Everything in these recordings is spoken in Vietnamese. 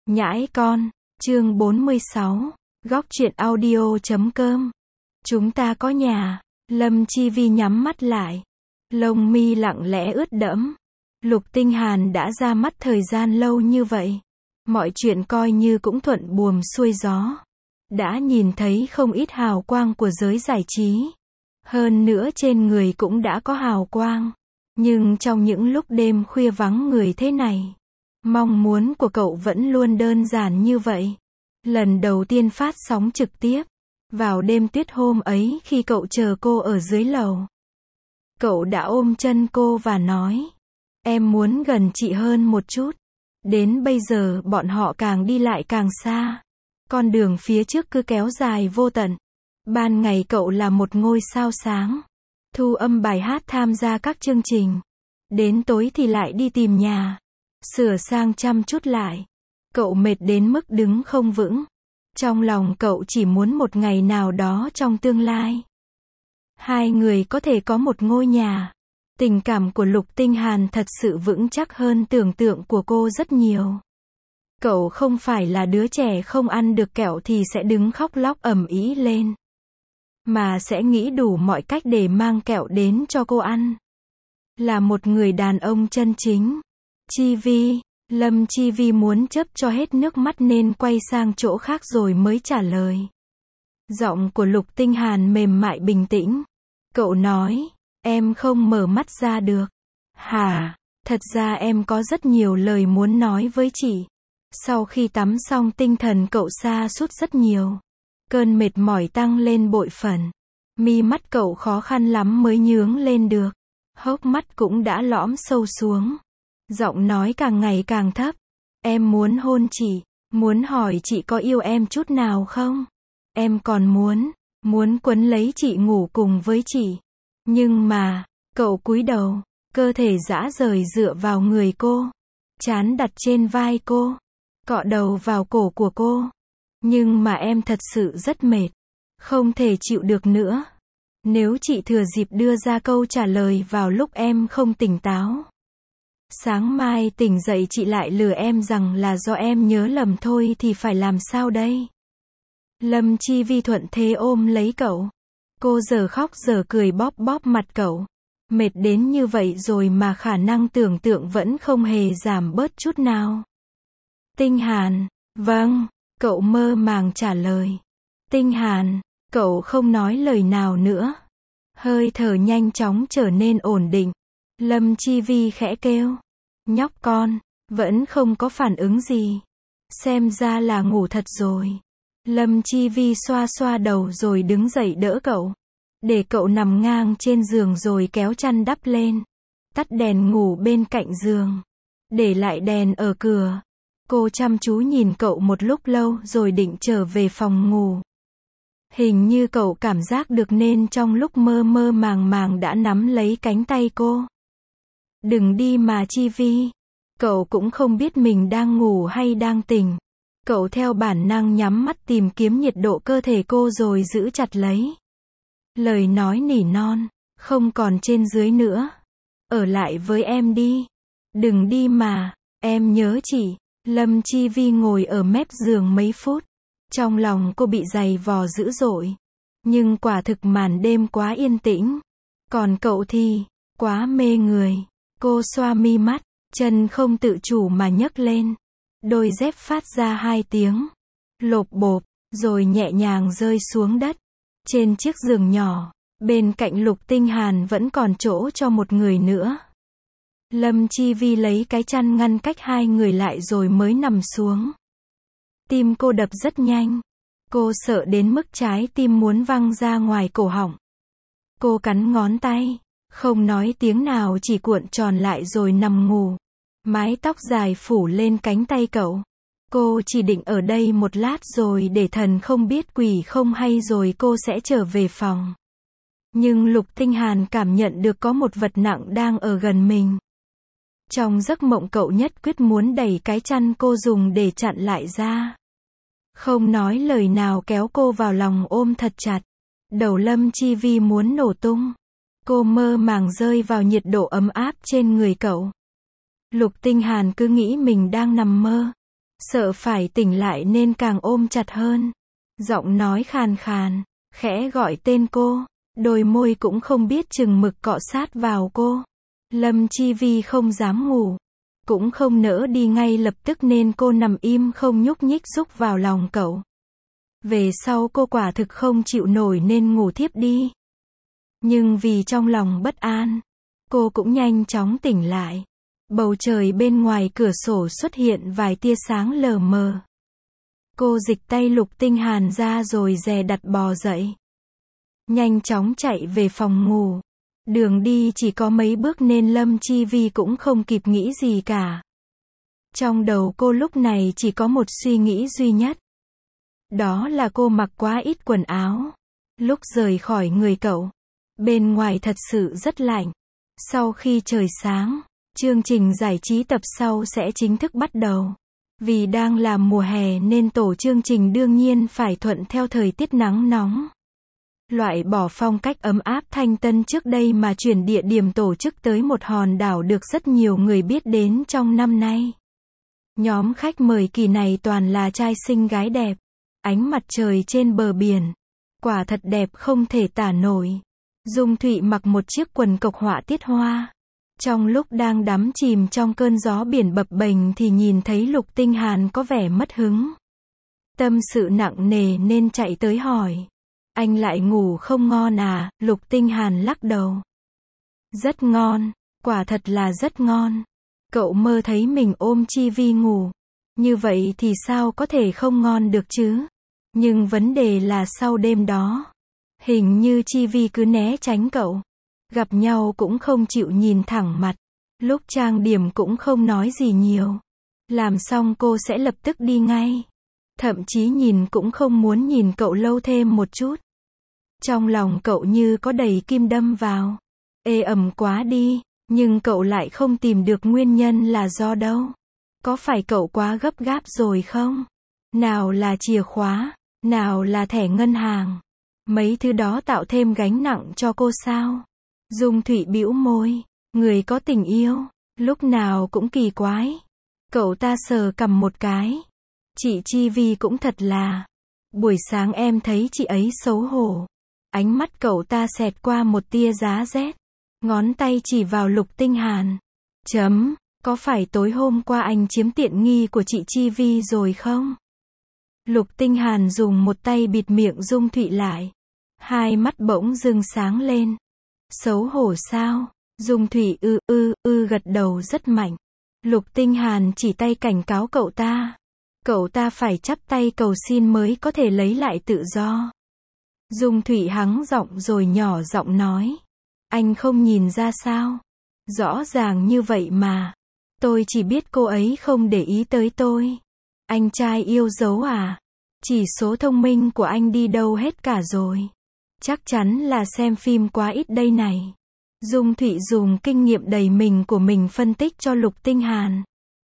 Nhãi con, chương 46, góc truyện audio.com. Chúng ta có nhà. Lâm Chi Vi nhắm mắt lại. Lông mi lặng lẽ ướt đẫm. Lục Tinh Hàn đã ra mắt thời gian lâu như vậy. Mọi chuyện coi như cũng thuận buồm xuôi gió. Đã nhìn thấy không ít hào quang của giới giải trí. Hơn nữa trên người cũng đã có hào quang. Nhưng trong những lúc đêm khuya vắng người thế này, mong muốn của cậu vẫn luôn đơn giản như vậy. Lần đầu tiên phát sóng trực tiếp, vào đêm tuyết hôm ấy khi cậu chờ cô ở dưới lầu, cậu đã ôm chân cô và nói, em muốn gần chị hơn một chút. Đến bây giờ bọn họ càng đi lại càng xa. Con đường phía trước cứ kéo dài vô tận. Ban ngày cậu là một ngôi sao sáng, thu âm bài hát tham gia các chương trình. Đến tối thì lại đi tìm nhà, sửa sang chăm chút lại. Cậu mệt đến mức đứng không vững. Trong lòng cậu chỉ muốn một ngày nào đó trong tương lai, hai người có thể có một ngôi nhà. Tình cảm của Lục Tinh Hàn thật sự vững chắc hơn tưởng tượng của cô rất nhiều. Cậu không phải là đứa trẻ không ăn được kẹo thì sẽ đứng khóc lóc ầm ĩ lên, mà sẽ nghĩ đủ mọi cách để mang kẹo đến cho cô ăn. Là một người đàn ông chân chính. Chi Vi, Lâm Chi Vi muốn chớp cho hết nước mắt nên quay sang chỗ khác rồi mới trả lời. Giọng của Lục Tinh Hàn mềm mại bình tĩnh. Cậu nói, em không mở mắt ra được. Hả? Thật ra em có rất nhiều lời muốn nói với chị. Sau khi tắm xong tinh thần cậu sa sút rất nhiều. Cơn mệt mỏi tăng lên bội phần. Mi mắt cậu khó khăn lắm mới nhướng lên được. Hốc mắt cũng đã lõm sâu xuống. Giọng nói càng ngày càng thấp. Em muốn hôn chị. Muốn hỏi chị có yêu em chút nào không? Em còn muốn quấn lấy chị ngủ cùng với chị. Nhưng mà, cậu cúi đầu, cơ thể rã rời dựa vào người cô. Trán đặt trên vai cô, cọ đầu vào cổ của cô. Nhưng mà em thật sự rất mệt. Không thể chịu được nữa. Nếu chị thừa dịp đưa ra câu trả lời vào lúc em không tỉnh táo, sáng mai tỉnh dậy chị lại lừa em rằng là do em nhớ lầm thôi thì phải làm sao đây? Lâm Chi Vi thuận thế ôm lấy cậu. Cô giờ khóc giờ cười bóp bóp mặt cậu. Mệt đến như vậy rồi mà khả năng tưởng tượng vẫn không hề giảm bớt chút nào. Tinh Hàn, vâng, cậu mơ màng trả lời. Tinh Hàn, cậu không nói lời nào nữa. Hơi thở nhanh chóng trở nên ổn định. Lâm Chi Vi khẽ kêu. Nhóc con, vẫn không có phản ứng gì. Xem ra là ngủ thật rồi. Lâm Chi Vi xoa xoa đầu rồi đứng dậy đỡ cậu. Để cậu nằm ngang trên giường rồi kéo chăn đắp lên. Tắt đèn ngủ bên cạnh giường. Để lại đèn ở cửa. Cô chăm chú nhìn cậu một lúc lâu rồi định trở về phòng ngủ. Hình như cậu cảm giác được nên trong lúc mơ mơ màng màng đã nắm lấy cánh tay cô. Đừng đi mà Chi Vi. Cậu cũng không biết mình đang ngủ hay đang tỉnh. Cậu theo bản năng nhắm mắt tìm kiếm nhiệt độ cơ thể cô rồi giữ chặt lấy. Lời nói nỉ non, không còn trên dưới nữa. Ở lại với em đi. Đừng đi mà, em nhớ chị. Lâm Chi Vi ngồi ở mép giường mấy phút. Trong lòng cô bị giày vò dữ dội. Nhưng quả thực màn đêm quá yên tĩnh. Còn cậu thì, quá mê người. Cô xoa mi mắt, chân không tự chủ mà nhấc lên. Đôi dép phát ra 2 tiếng. Lộp bộp, rồi nhẹ nhàng rơi xuống đất. Trên chiếc giường nhỏ, bên cạnh Lục Tinh Hàn vẫn còn chỗ cho một người nữa. Lâm Chi Vi lấy cái chăn ngăn cách hai người lại rồi mới nằm xuống. Tim cô đập rất nhanh. Cô sợ đến mức trái tim muốn văng ra ngoài cổ họng. Cô cắn ngón tay, không nói tiếng nào chỉ cuộn tròn lại rồi nằm ngủ. Mái tóc dài phủ lên cánh tay cậu. Cô chỉ định ở đây một lát rồi để thần không biết quỷ không hay rồi cô sẽ trở về phòng. Nhưng Lục Tinh Hàn cảm nhận được có một vật nặng đang ở gần mình. Trong giấc mộng cậu nhất quyết muốn đẩy cái chăn cô dùng để chặn lại ra. Không nói lời nào kéo cô vào lòng ôm thật chặt. Đầu Lâm Chi Vi muốn nổ tung. Cô mơ màng rơi vào nhiệt độ ấm áp trên người cậu. Lục Tinh Hàn cứ nghĩ mình đang nằm mơ. Sợ phải tỉnh lại nên càng ôm chặt hơn. Giọng nói khàn khàn, khẽ gọi tên cô, đôi môi cũng không biết chừng mực cọ sát vào cô. Lâm Chi Vi không dám ngủ, cũng không nỡ đi ngay lập tức nên cô nằm im không nhúc nhích rúc vào lòng cậu. Về sau cô quả thực không chịu nổi nên ngủ thiếp đi. Nhưng vì trong lòng bất an, cô cũng nhanh chóng tỉnh lại. Bầu trời bên ngoài cửa sổ xuất hiện vài tia sáng lờ mờ. Cô dịch tay Lục Tinh Hàn ra rồi dè đặt bò dậy. Nhanh chóng chạy về phòng ngủ. Đường đi chỉ có mấy bước nên Lâm Chi Vi cũng không kịp nghĩ gì cả. Trong đầu cô lúc này chỉ có một suy nghĩ duy nhất. Đó là cô mặc quá ít quần áo. Lúc rời khỏi người cậu, bên ngoài thật sự rất lạnh. Sau khi trời sáng, chương trình giải trí tập sau sẽ chính thức bắt đầu. Vì đang là mùa hè nên tổ chương trình đương nhiên phải thuận theo thời tiết nắng nóng. Loại bỏ phong cách ấm áp thanh tân trước đây mà chuyển địa điểm tổ chức tới một hòn đảo được rất nhiều người biết đến trong năm nay. Nhóm khách mời kỳ này toàn là trai xinh gái đẹp. Ánh mặt trời trên bờ biển, quả thật đẹp không thể tả nổi. Dung Thụy mặc một chiếc quần cộc họa tiết hoa. Trong lúc đang đắm chìm trong cơn gió biển bập bềnh thì nhìn thấy Lục Tinh Hàn có vẻ mất hứng. Tâm sự nặng nề nên chạy tới hỏi. Anh lại ngủ không ngon à? Lục Tinh Hàn lắc đầu. Rất ngon, quả thật là rất ngon. Cậu mơ thấy mình ôm Chi Vi ngủ. Như vậy thì sao có thể không ngon được chứ? Nhưng vấn đề là sau đêm đó, hình như Chi Vi cứ né tránh cậu. Gặp nhau cũng không chịu nhìn thẳng mặt. Lúc trang điểm cũng không nói gì nhiều. Làm xong cô sẽ lập tức đi ngay. Thậm chí nhìn cũng không muốn nhìn cậu lâu thêm một chút. Trong lòng cậu như có đầy kim đâm vào. Ê ẩm quá đi, nhưng cậu lại không tìm được nguyên nhân là do đâu. Có phải cậu quá gấp gáp rồi không? Nào là chìa khóa, nào là thẻ ngân hàng. Mấy thứ đó tạo thêm gánh nặng cho cô sao? Dung Thụy bĩu môi, người có tình yêu, lúc nào cũng kỳ quái. Cậu ta sờ cằm một cái. Chị Chi Vi cũng thật là. Buổi sáng em thấy chị ấy xấu hổ. Ánh mắt cậu ta xẹt qua một tia giá rét. Ngón tay chỉ vào Lục Tinh Hàn. Có phải tối hôm qua anh chiếm tiện nghi của chị Chi Vi rồi không? Lục Tinh Hàn dùng một tay bịt miệng Dung Thụy lại. Hai mắt bỗng dưng sáng lên. Xấu hổ sao? Dung Thụy gật đầu rất mạnh. Lục Tinh Hàn chỉ tay cảnh cáo cậu ta. Cậu ta phải chắp tay cầu xin mới có thể lấy lại tự do. Dung Thụy hắng giọng rồi nhỏ giọng nói. Anh không nhìn ra sao? Rõ ràng như vậy mà. Tôi chỉ biết cô ấy không để ý tới tôi. Anh trai yêu dấu à? Chỉ số thông minh của anh đi đâu hết cả rồi? Chắc chắn là xem phim quá ít đây này. Dung Thụy dùng kinh nghiệm đầy mình của mình phân tích cho Lục Tinh Hàn.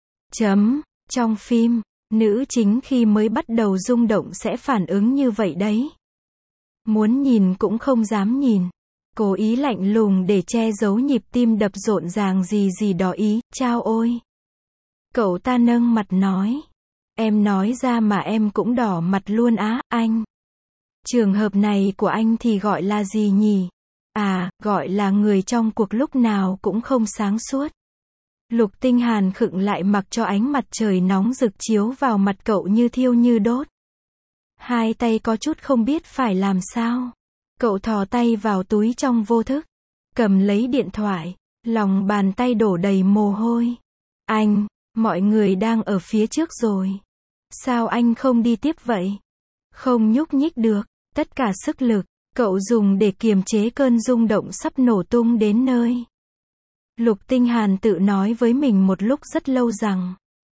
Trong phim, nữ chính khi mới bắt đầu rung động sẽ phản ứng như vậy đấy. Muốn nhìn cũng không dám nhìn. Cố ý lạnh lùng để che giấu nhịp tim đập rộn ràng gì đó ý, chao ôi. Cậu ta nâng mặt nói. Em nói ra mà em cũng đỏ mặt luôn á, anh. Trường hợp này của anh thì gọi là gì nhỉ? À, gọi là người trong cuộc lúc nào cũng không sáng suốt. Lục Tinh Hàn khựng lại mặc cho ánh mặt trời nóng rực chiếu vào mặt cậu như thiêu như đốt. Hai tay có chút không biết phải làm sao. Cậu thò tay vào túi trong vô thức. Cầm lấy điện thoại. Lòng bàn tay đổ đầy mồ hôi. Anh, mọi người đang ở phía trước rồi. Sao anh không đi tiếp vậy? Không nhúc nhích được. Tất cả sức lực, cậu dùng để kiềm chế cơn rung động sắp nổ tung đến nơi. Lục Tinh Hàn tự nói với mình một lúc rất lâu rằng.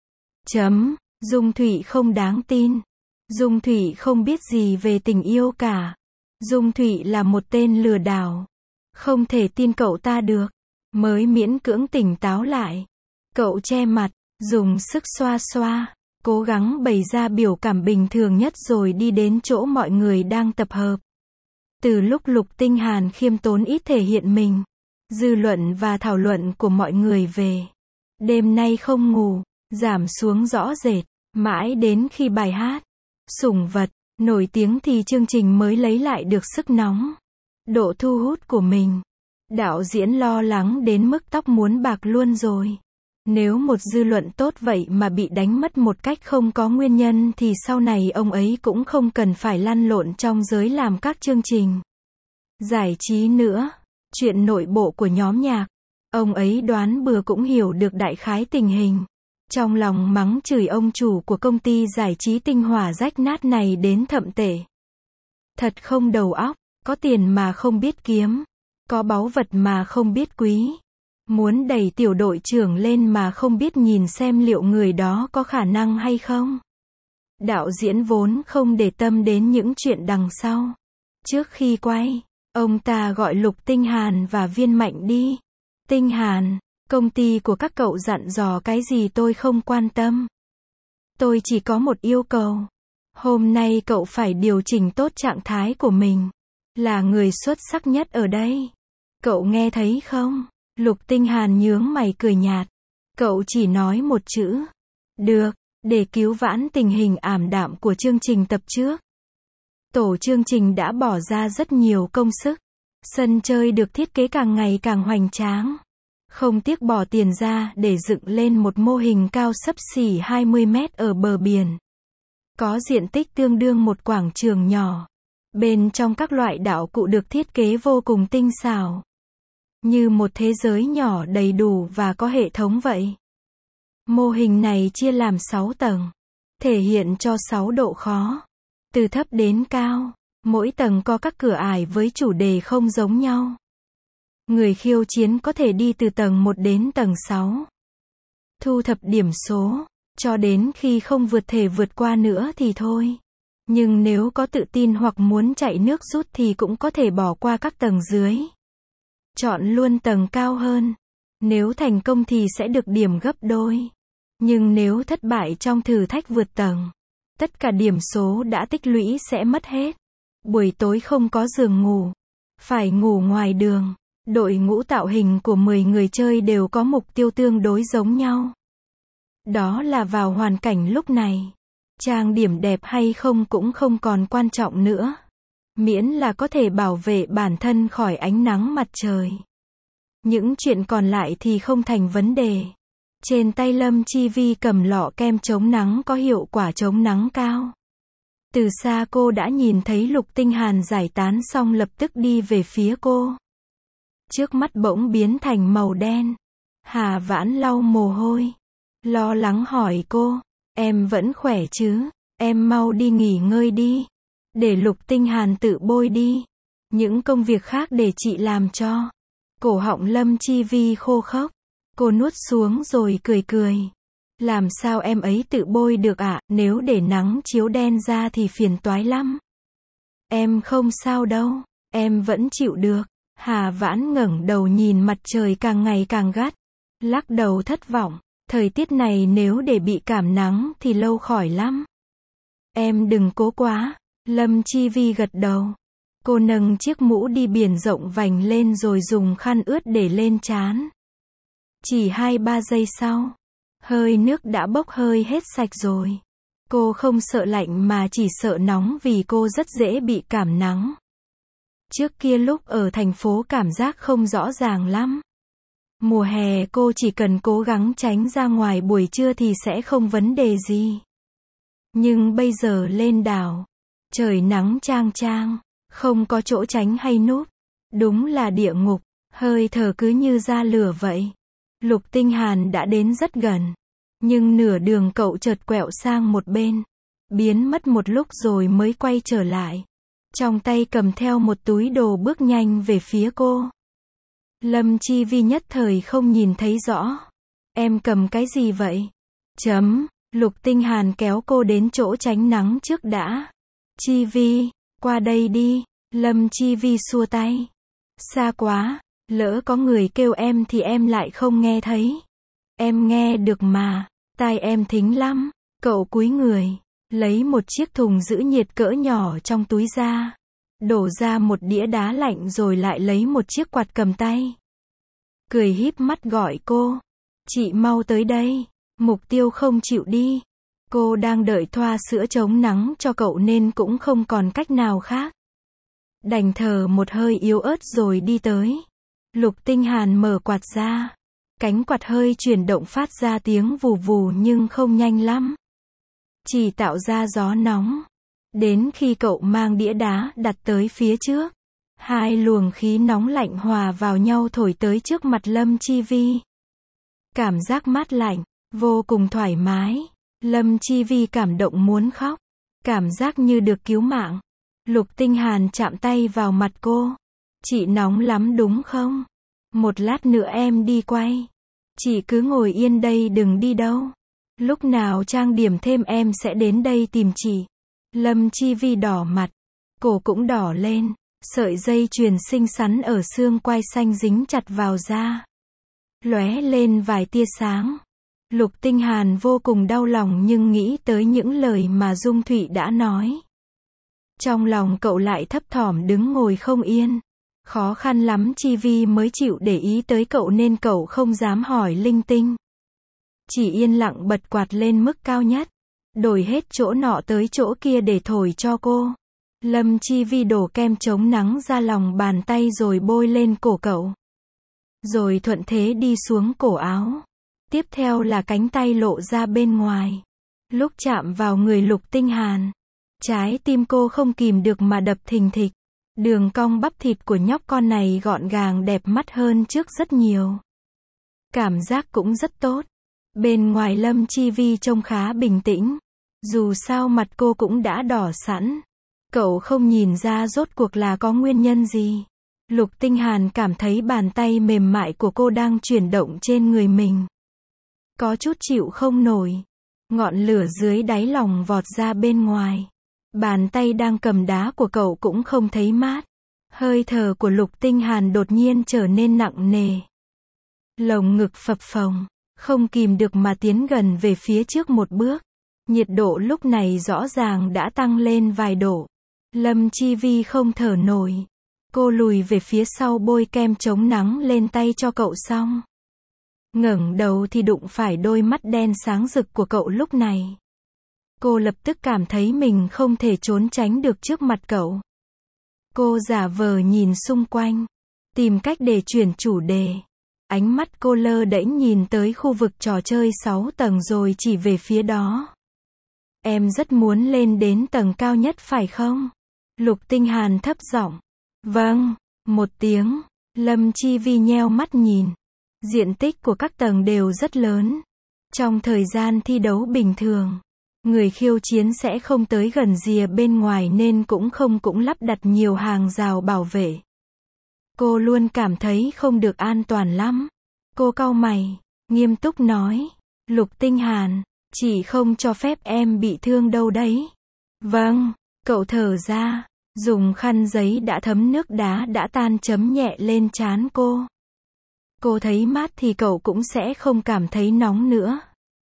Dung Thụy không đáng tin. Dung Thụy không biết gì về tình yêu cả. Dung Thụy là một tên lừa đảo. Không thể tin cậu ta được. Mới miễn cưỡng tỉnh táo lại. Cậu che mặt, dùng sức xoa xoa. Cố gắng bày ra biểu cảm bình thường nhất rồi đi đến chỗ mọi người đang tập hợp. Từ lúc Lục Tinh Hàn khiêm tốn ít thể hiện mình, dư luận và thảo luận của mọi người về đêm nay không ngủ giảm xuống rõ rệt. Mãi đến khi bài hát Sủng vật nổi tiếng thì chương trình mới lấy lại được sức nóng, độ thu hút của mình. Đạo diễn lo lắng đến mức tóc muốn bạc luôn rồi. Nếu một dư luận tốt vậy mà bị đánh mất một cách không có nguyên nhân thì sau này ông ấy cũng không cần phải lăn lộn trong giới làm các chương trình giải trí nữa. Chuyện nội bộ của nhóm nhạc, ông ấy đoán bừa cũng hiểu được đại khái tình hình. Trong lòng mắng chửi ông chủ của công ty giải trí tinh hỏa rách nát này đến thậm tệ. Thật không đầu óc, có tiền mà không biết kiếm, có báu vật mà không biết quý. Muốn đẩy tiểu đội trưởng lên mà không biết nhìn xem liệu người đó có khả năng hay không. Đạo diễn vốn không để tâm đến những chuyện đằng sau. Trước khi quay, ông ta gọi Lục Tinh Hàn và Viên Mạnh đi. Tinh Hàn, công ty của các cậu dặn dò cái gì tôi không quan tâm. Tôi chỉ có một yêu cầu. Hôm nay cậu phải điều chỉnh tốt trạng thái của mình. Là người xuất sắc nhất ở đây. Cậu nghe thấy không? Lục Tinh Hàn nhướng mày cười nhạt. Cậu chỉ nói một chữ. Được, để cứu vãn tình hình ảm đạm của chương trình tập trước. Tổ chương trình đã bỏ ra rất nhiều công sức. Sân chơi được thiết kế càng ngày càng hoành tráng. Không tiếc bỏ tiền ra để dựng lên một mô hình cao xấp xỉ 20 mét ở bờ biển. Có diện tích tương đương một quảng trường nhỏ. Bên trong các loại đạo cụ được thiết kế vô cùng tinh xảo. Như một thế giới nhỏ đầy đủ và có hệ thống vậy. Mô hình này chia làm 6 tầng. Thể hiện cho 6 độ khó. Từ thấp đến cao. Mỗi tầng có các cửa ải với chủ đề không giống nhau. Người khiêu chiến có thể đi từ tầng 1 đến tầng 6. Thu thập điểm số. Cho đến khi không thể vượt qua nữa thì thôi. Nhưng nếu có tự tin hoặc muốn chạy nước rút thì cũng có thể bỏ qua các tầng dưới. Chọn luôn tầng cao hơn. Nếu thành công thì sẽ được điểm gấp đôi. Nhưng nếu thất bại trong thử thách vượt tầng, tất cả điểm số đã tích lũy sẽ mất hết. Buổi tối không có giường ngủ. Phải ngủ ngoài đường. Đội ngũ tạo hình của 10 người chơi đều có mục tiêu tương đối giống nhau. Đó là vào hoàn cảnh lúc này. Trang điểm đẹp hay không cũng không còn quan trọng nữa. Miễn là có thể bảo vệ bản thân khỏi ánh nắng mặt trời. Những chuyện còn lại thì không thành vấn đề. Trên tay Lâm Chi Vi cầm lọ kem chống nắng có hiệu quả chống nắng cao. Từ xa cô đã nhìn thấy Lục Tinh Hàn giải tán xong lập tức đi về phía cô. Trước mắt bỗng biến thành màu đen. Hà Vãn lau mồ hôi. Lo lắng hỏi cô. Em vẫn khỏe chứ? Em mau đi nghỉ ngơi đi. Để Lục Tinh Hàn tự bôi đi. Những công việc khác để chị làm cho. Cổ họng Lâm Chi Vi khô khốc. Cô nuốt xuống rồi cười cười. Làm sao em ấy tự bôi được ạ? Nếu để nắng chiếu đen ra thì phiền toái lắm. Em không sao đâu. Em vẫn chịu được. Hà Vãn ngẩng đầu nhìn mặt trời càng ngày càng gắt. Lắc đầu thất vọng. Thời tiết này nếu để bị cảm nắng thì lâu khỏi lắm. Em đừng cố quá. Lâm Chi Vi gật đầu. Cô nâng chiếc mũ đi biển rộng vành lên rồi dùng khăn ướt để lên trán. Chỉ 2-3 giây sau, hơi nước đã bốc hơi hết sạch rồi. Cô không sợ lạnh mà chỉ sợ nóng vì cô rất dễ bị cảm nắng. Trước kia lúc ở thành phố cảm giác không rõ ràng lắm. Mùa hè cô chỉ cần cố gắng tránh ra ngoài buổi trưa thì sẽ không vấn đề gì. Nhưng bây giờ lên đảo, trời nắng chang chang, không có chỗ tránh hay núp. Đúng là địa ngục, hơi thở cứ như ra lửa vậy. Lục Tinh Hàn đã đến rất gần. Nhưng nửa đường cậu chợt quẹo sang một bên. Biến mất một lúc rồi mới quay trở lại. Trong tay cầm theo một túi đồ bước nhanh về phía cô. Lâm Chi Vi nhất thời không nhìn thấy rõ. Em cầm cái gì vậy? Lục Tinh Hàn kéo cô đến chỗ tránh nắng trước đã. Chi Vi, qua đây đi. Lâm Chi Vi xua tay. Xa quá, lỡ có người kêu em thì em lại không nghe thấy. Em nghe được mà, tai em thính lắm. Cậu cúi người, lấy một chiếc thùng giữ nhiệt cỡ nhỏ trong túi ra. Đổ ra một đĩa đá lạnh rồi lại lấy một chiếc quạt cầm tay. Cười híp mắt gọi cô. Chị mau tới đây. Mục tiêu không chịu đi. Cô đang đợi thoa sữa chống nắng cho cậu nên cũng không còn cách nào khác. Đành thở một hơi yếu ớt rồi đi tới. Lục Tinh Hàn mở quạt ra. Cánh quạt hơi chuyển động phát ra tiếng vù vù nhưng không nhanh lắm. Chỉ tạo ra gió nóng. Đến khi cậu mang đĩa đá đặt tới phía trước, hai luồng khí nóng lạnh hòa vào nhau thổi tới trước mặt Lâm Chi Vi. Cảm giác mát lạnh, vô cùng thoải mái. Lâm Chi Vi cảm động muốn khóc. Cảm giác như được cứu mạng. Lục Tinh Hàn chạm tay vào mặt cô. Chị nóng lắm đúng không? Một lát nữa em đi quay. Chị cứ ngồi yên đây đừng đi đâu. Lúc nào trang điểm thêm em sẽ đến đây tìm chị. Lâm Chi Vi đỏ mặt. Cổ cũng đỏ lên. Sợi dây chuyền xinh xắn ở xương quai xanh dính chặt vào da. Lóe lên vài tia sáng. Lục Tinh Hàn vô cùng đau lòng nhưng nghĩ tới những lời mà Dung Thụy đã nói. Trong lòng cậu lại thấp thỏm đứng ngồi không yên. Khó khăn lắm Chi Vi mới chịu để ý tới cậu nên cậu không dám hỏi linh tinh. Chỉ yên lặng bật quạt lên mức cao nhất. Đổi hết chỗ nọ tới chỗ kia để thổi cho cô. Lâm Chi Vi đổ kem chống nắng ra lòng bàn tay rồi bôi lên cổ cậu. Rồi thuận thế đi xuống cổ áo. Tiếp theo là cánh tay lộ ra bên ngoài. Lúc chạm vào người Lục Tinh Hàn, trái tim cô không kìm được mà đập thình thịch. Đường cong bắp thịt của nhóc con này gọn gàng đẹp mắt hơn trước rất nhiều. Cảm giác cũng rất tốt. Bên ngoài Lâm Chi Vi trông khá bình tĩnh. Dù sao mặt cô cũng đã đỏ sẵn. Cậu không nhìn ra rốt cuộc là có nguyên nhân gì. Lục Tinh Hàn cảm thấy bàn tay mềm mại của cô đang chuyển động trên người mình. Có chút chịu không nổi. Ngọn lửa dưới đáy lòng vọt ra bên ngoài. Bàn tay đang cầm đá của cậu cũng không thấy mát. Hơi thở của Lục Tinh Hàn đột nhiên trở nên nặng nề. Lồng ngực phập phồng, không kìm được mà tiến gần về phía trước một bước. Nhiệt độ lúc này rõ ràng đã tăng lên vài độ. Lâm Chi Vi không thở nổi. Cô lùi về phía sau bôi kem chống nắng lên tay cho cậu xong. Ngẩng đầu thì đụng phải đôi mắt đen sáng rực của cậu lúc này. Cô lập tức cảm thấy mình không thể trốn tránh được trước mặt cậu. Cô giả vờ nhìn xung quanh, tìm cách để chuyển chủ đề. Ánh mắt cô lơ đễnh nhìn tới khu vực trò chơi 6 tầng rồi chỉ về phía đó. Em rất muốn lên đến tầng cao nhất phải không? Lục Tinh Hàn thấp giọng. Vâng, một tiếng. Lâm Chi Vi nheo mắt nhìn. Diện tích của các tầng đều rất lớn. Trong thời gian thi đấu bình thường, người khiêu chiến sẽ không tới gần rìa bên ngoài nên cũng lắp đặt nhiều hàng rào bảo vệ. Cô luôn cảm thấy không được an toàn lắm. Cô cau mày, nghiêm túc nói. Lục Tinh Hàn, chị không cho phép em bị thương đâu đấy. Vâng, cậu thở ra, dùng khăn giấy đã thấm nước đá đã tan chấm nhẹ lên trán cô. Cô thấy mát thì cậu cũng sẽ không cảm thấy nóng nữa.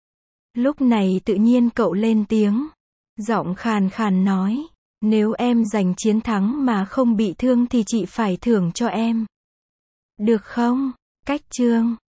Lúc này tự nhiên cậu lên tiếng. Giọng khàn khàn nói. Nếu em giành chiến thắng mà không bị thương thì chị phải thưởng cho em. Được không? Cách chương